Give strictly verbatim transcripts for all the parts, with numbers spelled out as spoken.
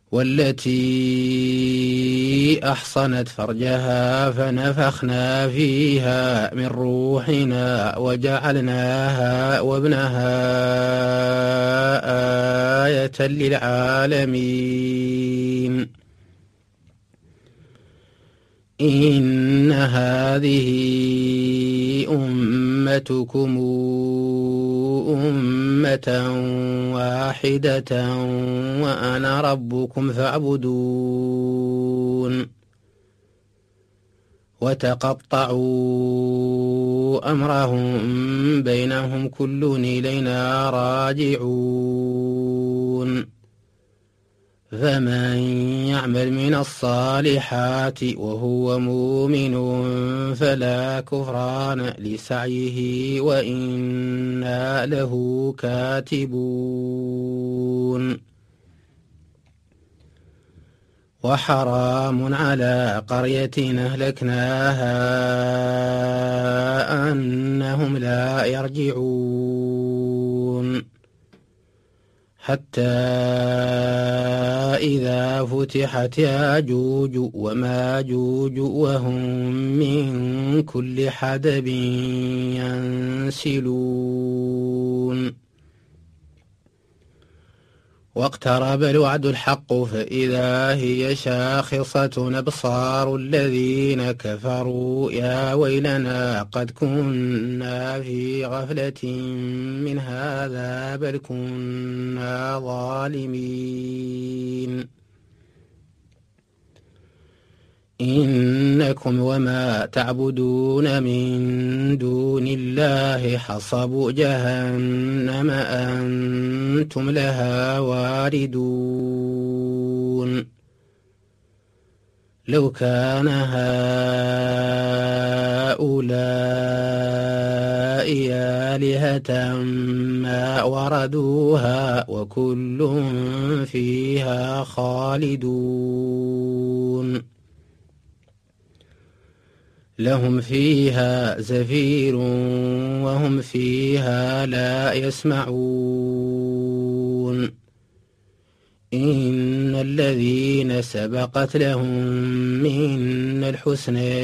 والتي أحصنت فرجها فنفخنا فيها من روحنا وجعلناها وابنها آية للعالمين. إن هذه أمتكم أمة واحدة وأنا ربكم فاعبدون. وتقطعوا أمرهم بينهم كل إلينا راجعون. فمن يعمل من الصالحات وهو مؤمن فلا كفران لسعيه وإنا له كاتبون. وحرام على قرية أهلكناها أنهم لا يرجعون. حتى إذا فتحت ياجوج وماجوج وهم من كل حدب ينسلون. واقترب الوعد الحق فإذا هي شاخصة أبصار الذين كفروا يا ويلنا قد كنا في غفلة من هذا بل كنا ظالمين. إنكم وما تعبدون من دون الله حصب جهنم أنتم لها واردون. لو كان هؤلاء آلهة ما وردوها وكل فيها خالدون. لهم فيها زفير وهم فيها لا يسمعون. إن الذين سبقت لهم من الحسنى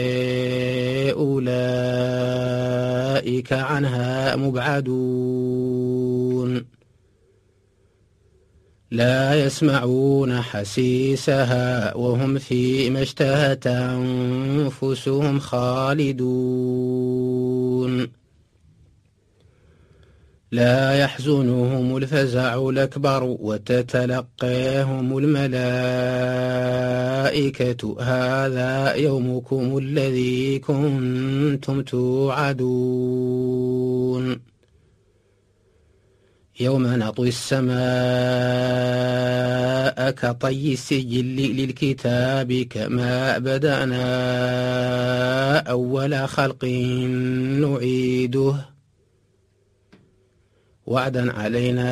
أولئك عنها مبعدون. لا يسمعون حسيسها وهم فيما اشتهت أنفسهم خالدون. لا يحزنهم الفزع الأكبر وتتلقاهم الملائكة هذا يومكم الذي كنتم توعدون. يوم نطوي السماء كطي السجل للكتاب كما بدأنا أول خلق نعيده وعدا علينا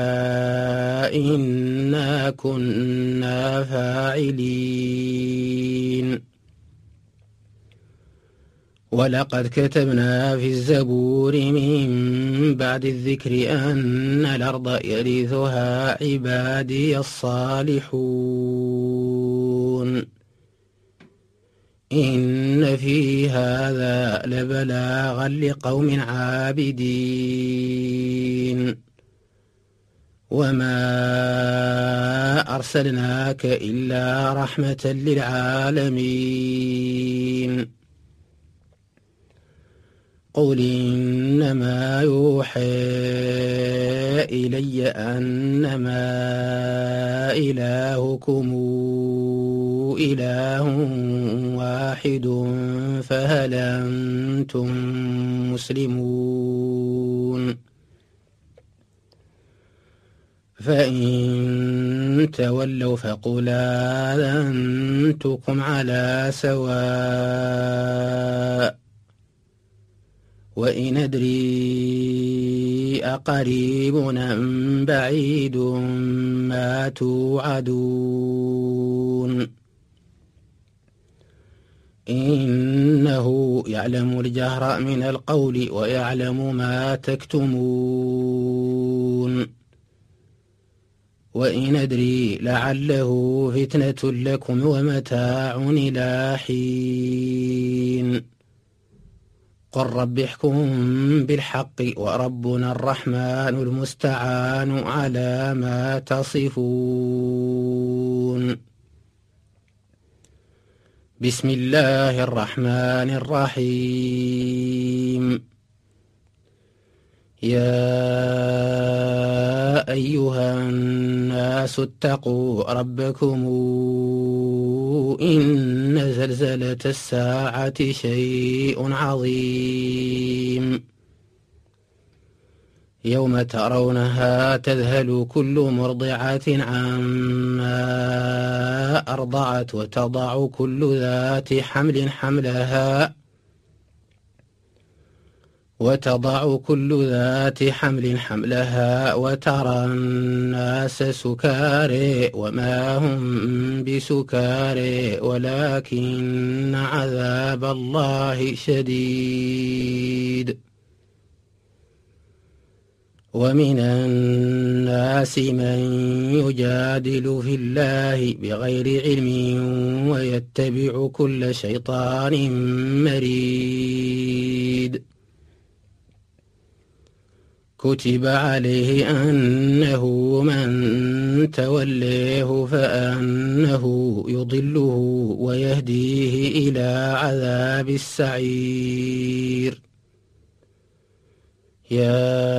إنا كنا فاعلين. ولقد كتبنا في الزبور من بعد الذكر أن الأرض يرثها عبادي الصالحون. إن في هذا لبلاغا لقوم عابدين. وما أرسلناك إلا رحمة للعالمين. قل إنما يوحى إلي أنما إلهكم إله واحد فهل أنتم مسلمون. فإن تولوا فقل آذنتكم على سواء وإن أدري أقريب أم بعيد ما توعدون. إنه يعلم الجهر من القول ويعلم ما تكتمون. وإن أدري لعله فتنة لكم ومتاع إلى حين قل رب احكم بالحق وربنا الرحمن المستعان على ما تصفون. بسم الله الرحمن الرحيم. يا أيها الناس اتقوا ربكم إن زلزلة الساعة شيء عظيم يوم ترونها تذهل كل مرضعة عما أرضعت وتضع كل ذات حمل حملها وتضع كل ذات حمل حملها وترى الناس سكارى وما هم بسكارى ولكن عذاب الله شديد. ومن الناس من يجادل في الله بغير علم ويتبع كل شيطان مريد. كتب عليه أنه من توليه فأنه يضله ويهديه إلى عذاب السعير. يا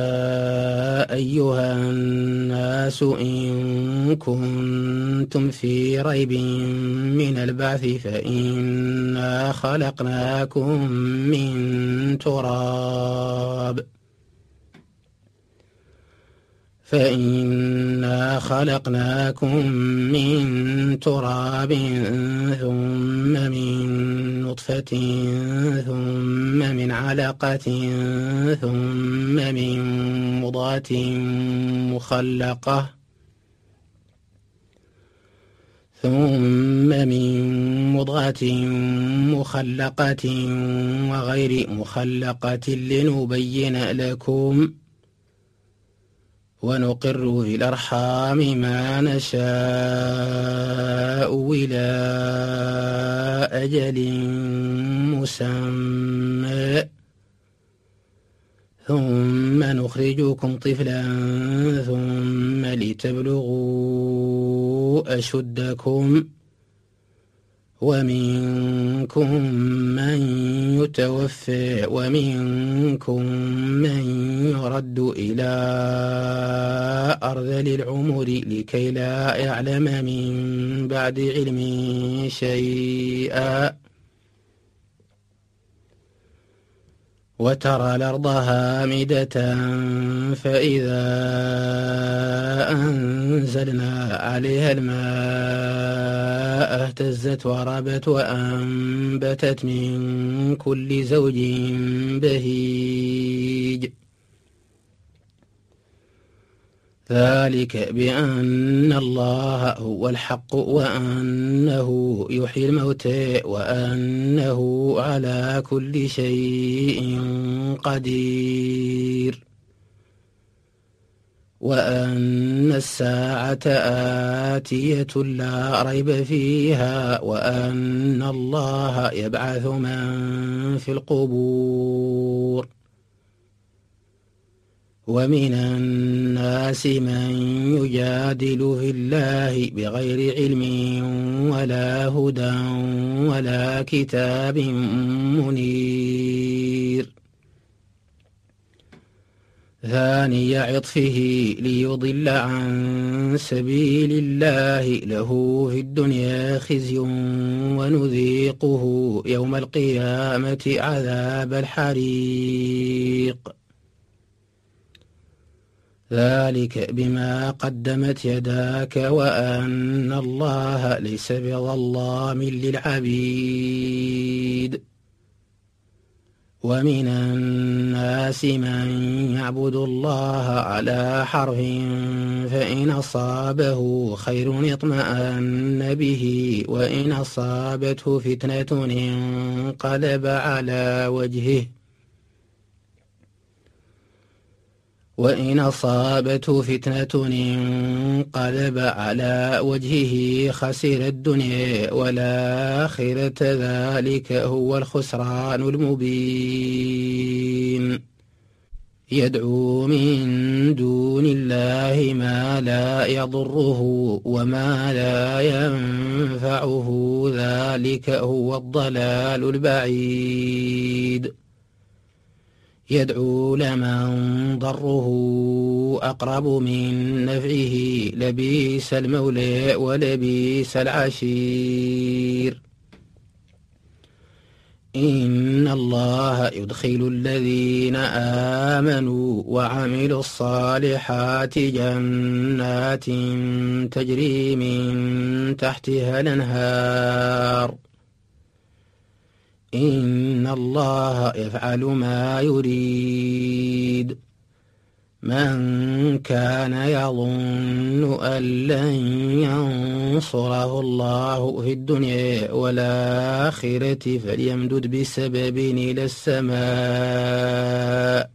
أيها الناس إن كنتم في ريب من البعث فإنا خلقناكم من تراب فإنا خلقناكم من تراب ثم من نطفة ثم من علقة ثم من مضغة مخلقة ثم من مضغة مخلقة وغير مخلقة لنبين لكم ونقر في الأرحام ما نشاء إلى أجل مسمى ثم نخرجكم طفلا ثم لتبلغوا أشدكم ومنكم من يتوفى ومنكم من يرد إلى أرذل العمر لكي لا يعلم من بعد علم شيئا. وترى الأرض هامدة فإذا أنزلنا عليها الماء اهتزت وربت وأنبتت من كل زوج بهيج. ذلك بأن الله هو الحق وأنه يحيي الموتى وأنه على كل شيء قدير وأن الساعة آتية لا ريب فيها وأن الله يبعث من في القبور. ومن الناس من يجادل في الله بغير علم ولا هدى ولا كتاب منير. ثاني عطفه ليضل عن سبيل الله له في الدنيا خزي ونذيقه يوم القيامة عذاب الحريق. ذلك بما قدمت يداك وأن الله ليس بظلام للعبيد. ومن الناس من يعبد الله على حرف فإن أصابه خير اطمأن به وإن أصابته فتنة انقلب على وجهه وإن أصابته فتنة انقلب على وجهه خسر الدنيا والآخرة ذلك هو الخسران المبين يدعو من دون الله ما لا يضره وما لا ينفعه ذلك هو الضلال البعيد يدعو لمن ضره أقرب من نفعه لبئس المولى ولبئس العشير إن الله يدخل الذين آمنوا وعملوا الصالحات جنات تجري من تحتها الأنهار إن الله يفعل ما يريد من كان يظن أن لن ينصره الله في الدنيا والآخرة فليمدد بسبب إلى السماء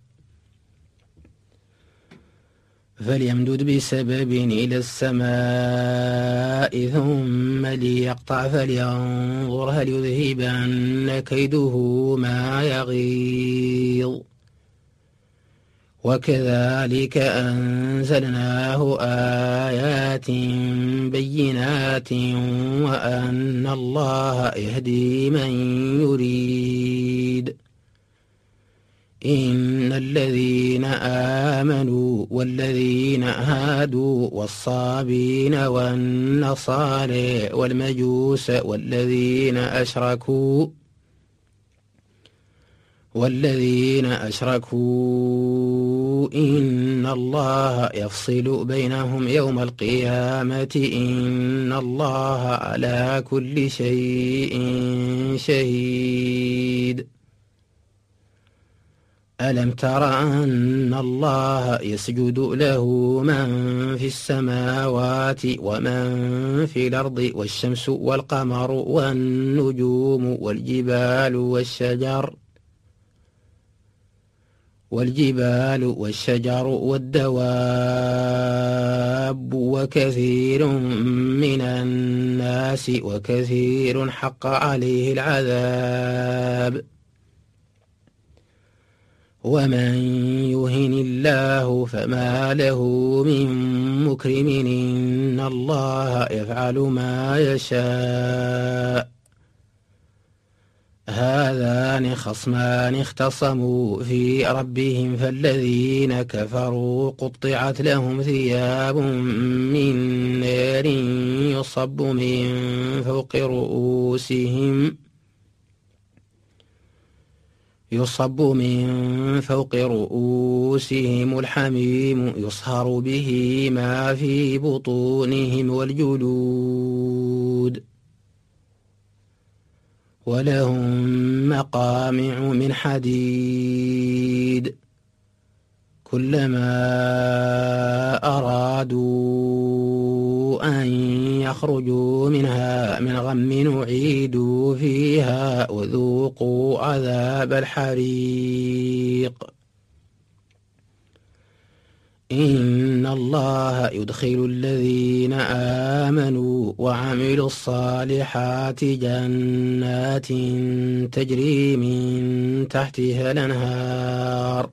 فليمدد بسبب إلى السماء ثم ليقطع فلينظر هل يذهبن كيده ما يغيظ وكذلك أنزلناه آيات بينات وأن الله يهدي من يريد إن الذين آمنوا والذين هادوا والصابين والنصارى والمجوس والذين أشركوا والذين أشركوا إن الله يفصل بينهم يوم القيامة إن الله على كل شيء شهيد ألم تر أن الله يسجد له من في السماوات ومن في الأرض والشمس والقمر والنجوم والجبال والشجر والجبال والشجر والدواب وكثير من الناس وكثير حق عليه العذاب ومن يهن الله فما له من مكرم إن الله يفعل ما يشاء هذان خصمان اختصموا في ربهم فالذين كفروا قطعت لهم ثياب من نار يصب من فوق رؤوسهم يصب من فوق رؤوسهم الحميم يصهر به ما في بطونهم والجلود ولهم مقامع من حديد كلما أرادوا أن يخرجوا منها من غم نعيدوا فيها وذوقوا عذاب الحريق إن الله يدخل الذين آمنوا وعملوا الصالحات جنات تجري من تحتها الأنهار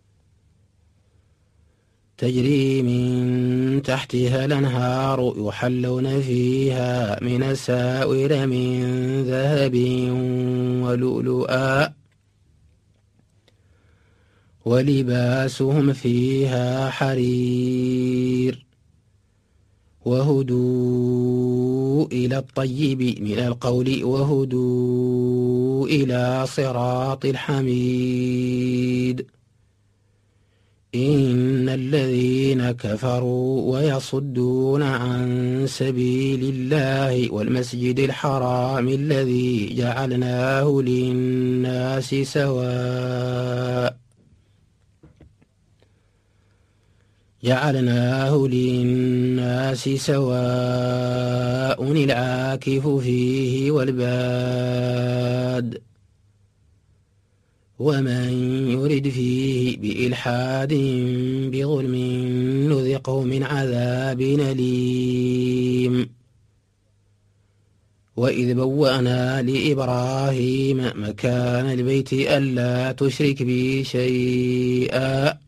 تجري من تحتها الأنهار يحلون فيها من أساور من ذهب ولؤلؤا ولباسهم فيها حرير وهدوا إلى الطيب من القول وهدوا إلى صراط الحميد إن الذين كفروا ويصدون عن سبيل الله والمسجد الحرام الذي جعلناه للناس سواء جعلناه للناس سواء العاكف فيه والباد ومن يرد فيه بإلحاد بظلم نذقه من عذاب أليم. وإذ بوأنا لإبراهيم مكان البيت ألا تشرك بي شيئا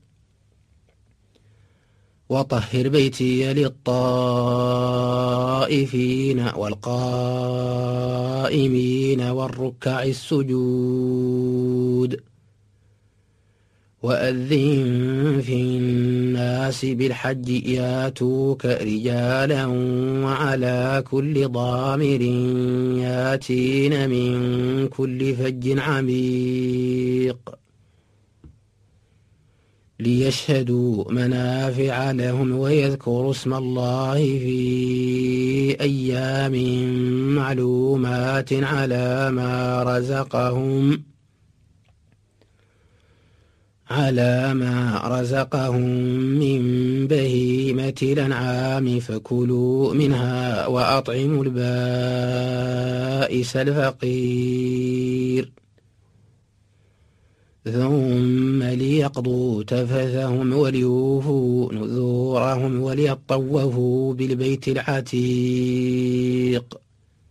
وطهر بيتي للطائفين والقائمين والركع السجود. وأذن في الناس بالحج ياتوك رجالا وعلى كل ضامر ياتين من كل فج عميق ليشهدوا منافع لهم ويذكروا اسم الله في أيام معلومات على ما رزقهم على ما رزقهم من بهيمة الأنعام فكلوا منها وأطعموا البائس الفقير ثم ليقضوا تفثهم وليوفوا نذورهم وليطوفوا بالبيت العتيق.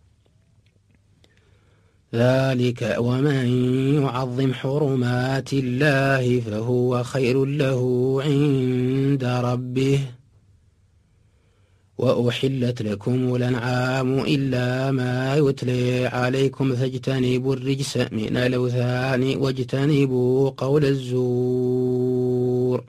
ذلك ومن يعظم حرمات الله فهو خير له عند ربه. وأحلت لكم الأنعام إلا ما يتلى عليكم فاجتنبوا الرجس من الأوثان واجتنبوا قول الزور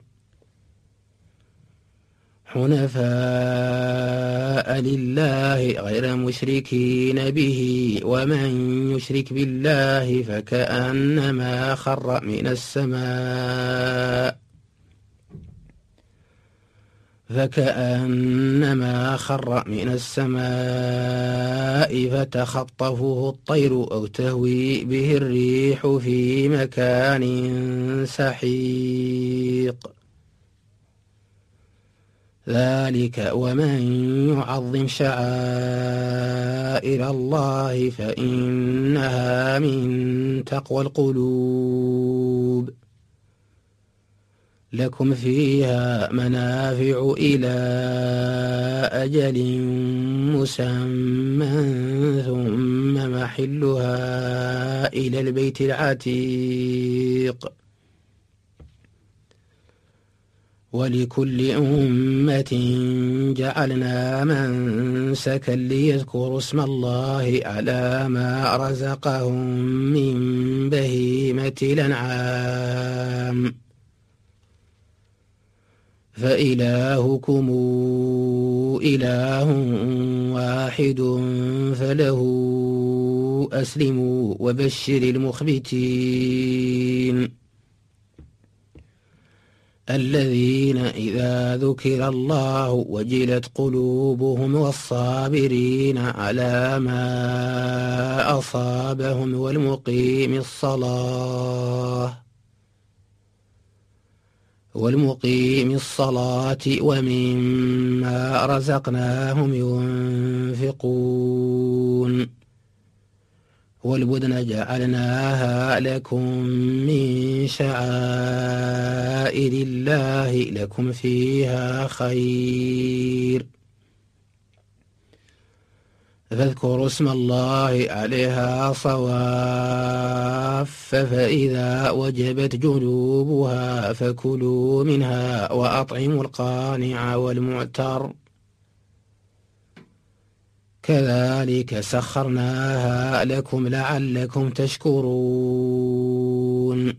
حنفاء لله غير مشركين به ومن يشرك بالله فكأنما خر من السماء فكأنما خر من السماء فتخطفه الطير أو تهوي به الريح في مكان سحيق. ذلك ومن يعظم شعائر الله فإنها من تقوى القلوب. لكم فيها منافع إلى أجل مسمى ثم محلها إلى البيت العتيق. ولكل أمة جعلنا منسكا ليذكروا اسم الله على ما رزقهم من بهيمة الأنعام فإلهكم إله واحد فله أسلموا وبشر المخبتين الذين إذا ذكر الله وجلت قلوبهم والصابرين على ما أصابهم والمقيم الصلاة والمقيم الصلاة ومما رزقناهم ينفقون. والبدن جعلناها لكم من شعائر الله لكم فيها خير فاذكروا اسم الله عليها صواف فإذا وجبت جنوبها فكلوا منها وأطعموا القانع والمعتر كذلك سخرناها لكم لعلكم تشكرون.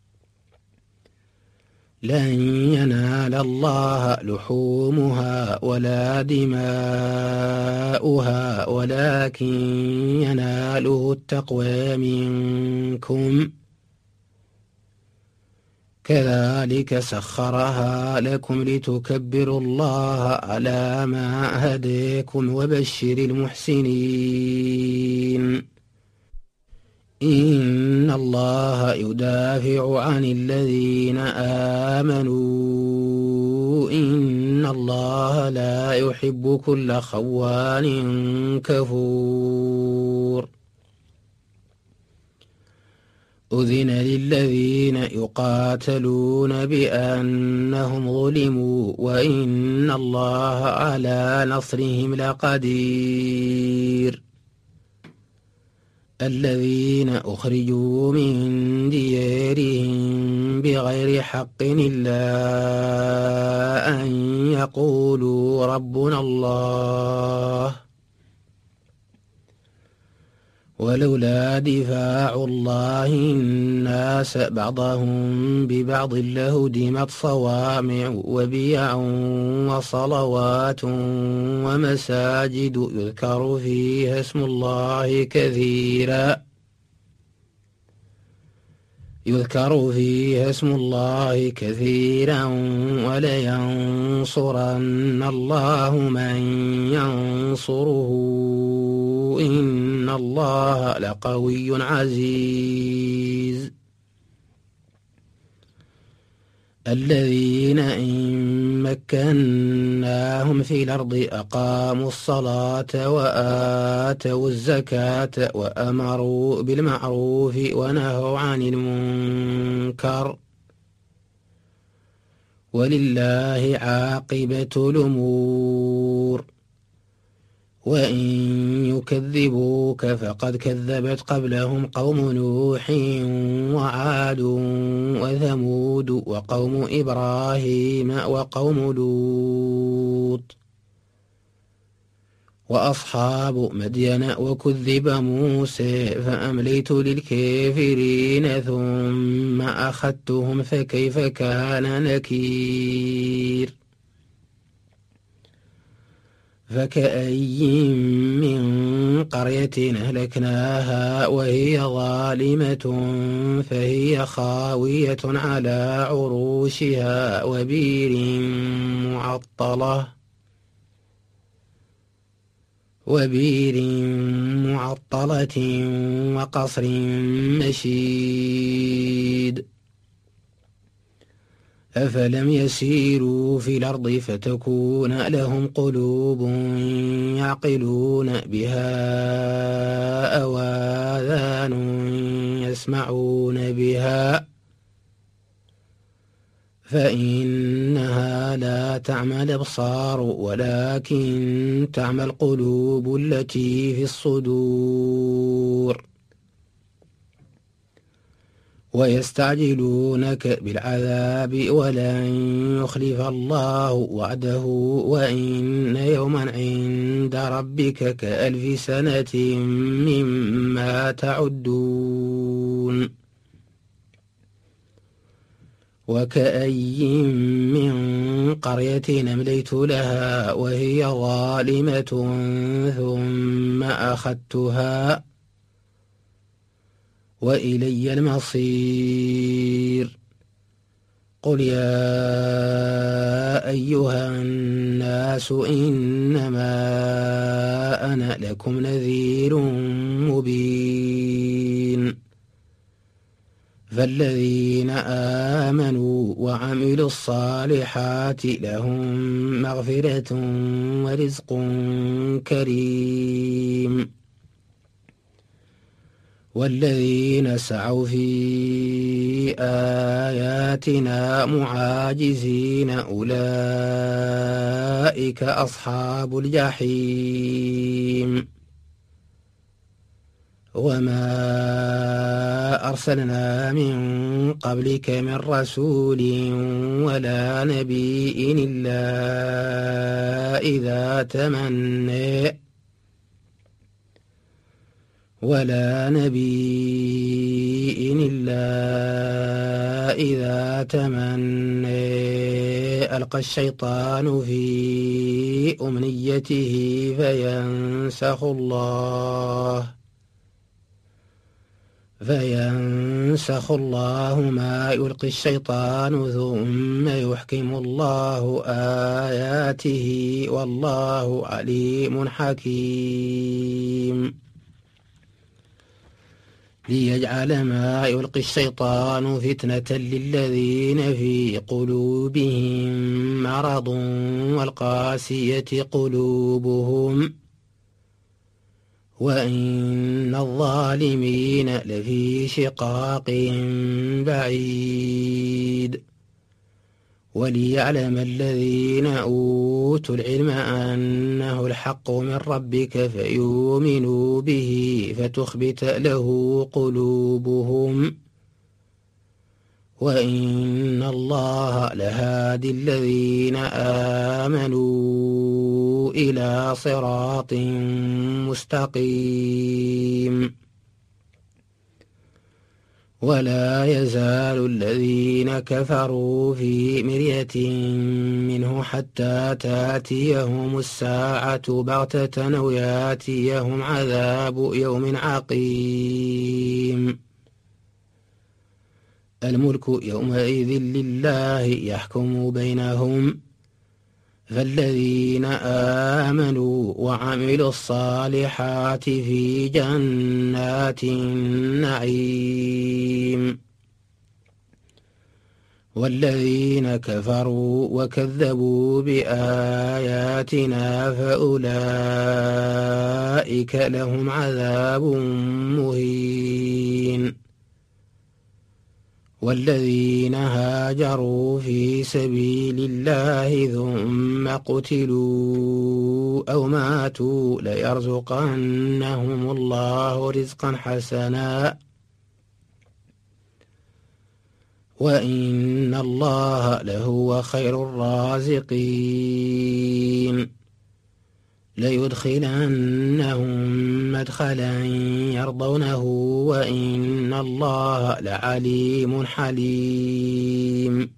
لن ينال الله لحومها ولا دماؤها ولكن يناله التقوى منكم كذلك سخرها لكم لتكبروا الله على ما هداكم وبشر المحسنين. إن الله يدافع عن الذين آمنوا إن الله لا يحب كل خوان كفور. أذن للذين يقاتلون بأنهم ظلموا وإن الله على نصرهم لقدير. الذين أخرجوا من ديارهم بغير حق إلا أن يقولوا ربنا الله ولولا دفاع الله الناس بعضهم ببعض لهدمت صوامع وبيع وصلوات ومساجد يذكر فيها اسم الله كثيرا يذكر فيها اسم الله كثيرا ولينصرن الله من ينصره إن الله لقوي عزيز. الذين إن مكناهم في الأرض أقاموا الصلاة وآتوا الزكاة وأمروا بالمعروف ونهوا عن المنكر ولله عاقبة الأمور. وإن يكذبوك فقد كذبت قبلهم قوم نوح وعاد وثمود وقوم إبراهيم وقوم لوط وأصحاب مدين وكذب موسى فأمليت للكافرين ثم أخذتهم فكيف كان نكير. فكأي من قرية أهلكناها وهي ظالمة فهي خاوية على عروشها وبير معطلة وبير معطلة وقصر مشيد. أفلم يسيروا في الأرض فتكون لهم قلوب يعقلون بها أو آذان يسمعون بها فإنها لا تعمى الأبصار ولكن تعمى القلوب التي في الصدور. ويستعجلونك بالعذاب ولن يخلف الله وعده وإن يوما عند ربك كألف سنة مما تعدون. وكأي من قرية أمليت لها وهي ظالمة ثم أخذتها وإلي المصير. قل يا أيها الناس إنما أنا لكم نذير مبين. فالذين آمنوا وعملوا الصالحات لهم مغفرة ورزق كريم. والذين سعوا في آياتنا معاجزين أولئك أصحاب الجحيم. وما أرسلنا من قبلك من رسول ولا نبي إلا إذا تمنى ولا نبي إلا إذا تمنى ألقى الشيطان في أمنيته فينسخ الله فينسخ الله ما يلقي الشيطان ثم يحكم الله آياته والله عليم حكيم. ليجعل ما يلقي الشيطان فتنة للذين في قلوبهم مرض والقاسية قلوبهم وإن الظالمين لفي شقاق بعيد وليعلم الذين أوتوا العلم أنه الحق من ربك فيؤمنوا به فتخبت له قلوبهم وإن الله لهادي الذين آمنوا إلى صراط مستقيم ولا يزال الذين كفروا في مرية منه حتى تأتيهم الساعة بغتة أو يأتيهم عذاب يوم عقيم الملك يومئذ لله يحكم بينهم فالذين آمنوا وعملوا الصالحات في جنات النعيم والذين كفروا وكذبوا بآياتنا فأولئك لهم عذاب مهين والذين هاجروا في سبيل الله ثم قتلوا أو ماتوا ليرزقنهم الله رزقا حسنا وإن الله لهو خير الرازقين ليدخلنهم مدخلا يرضونه وإن الله لعليم حليم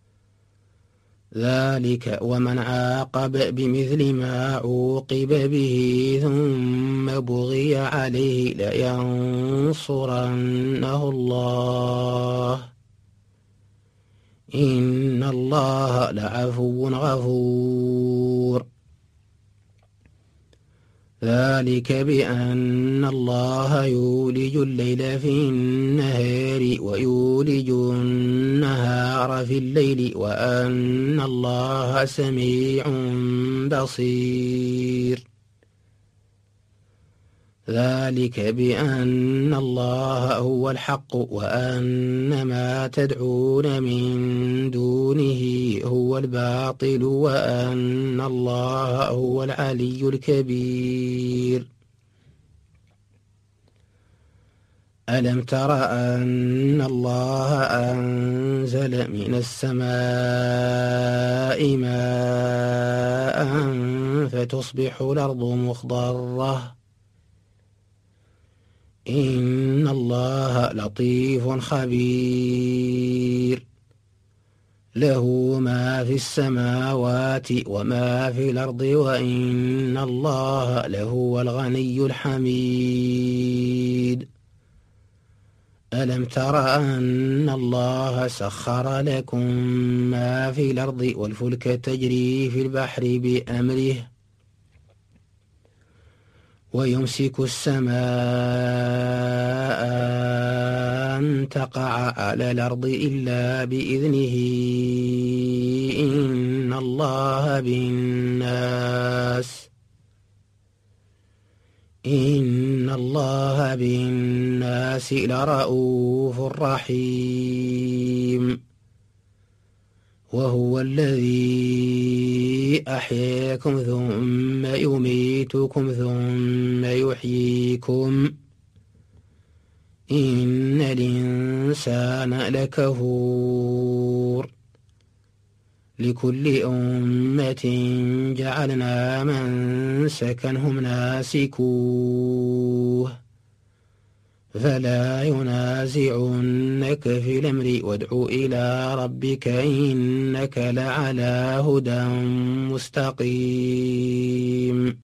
ذلك ومن عاقب بمثل ما عوقب به ثم بغي عليه لينصرنه الله إن الله لعفو غفور ذلك بأن الله يولج الليل في النهار ويولج النهار في الليل وأن الله سميع بصير ذلك بأن الله هو الحق وأن ما تدعون من دونه هو الباطل وأن الله هو العلي الكبير ألم تر أن الله أنزل من السماء ماء فتصبح الأرض مخضرة إن الله لطيف خبير له ما في السماوات وما في الأرض وإن الله لهو الغني الحميد ألم تر أن الله سخر لكم ما في الأرض والفلك تجري في البحر بأمره ويمسك السماء أن تقع على الأرض إلا بإذنه إن الله بالناس إن الله بالناس لرءوف رحيم وهو الذي أحياكم ثم يميتكم ثم يحييكم إن الإنسان لكفور لكل أمة جعلنا منسكا هم ناسكوه فلا ينازعنك في الأمر وادع إلى ربك إنك لعلى هدى مستقيم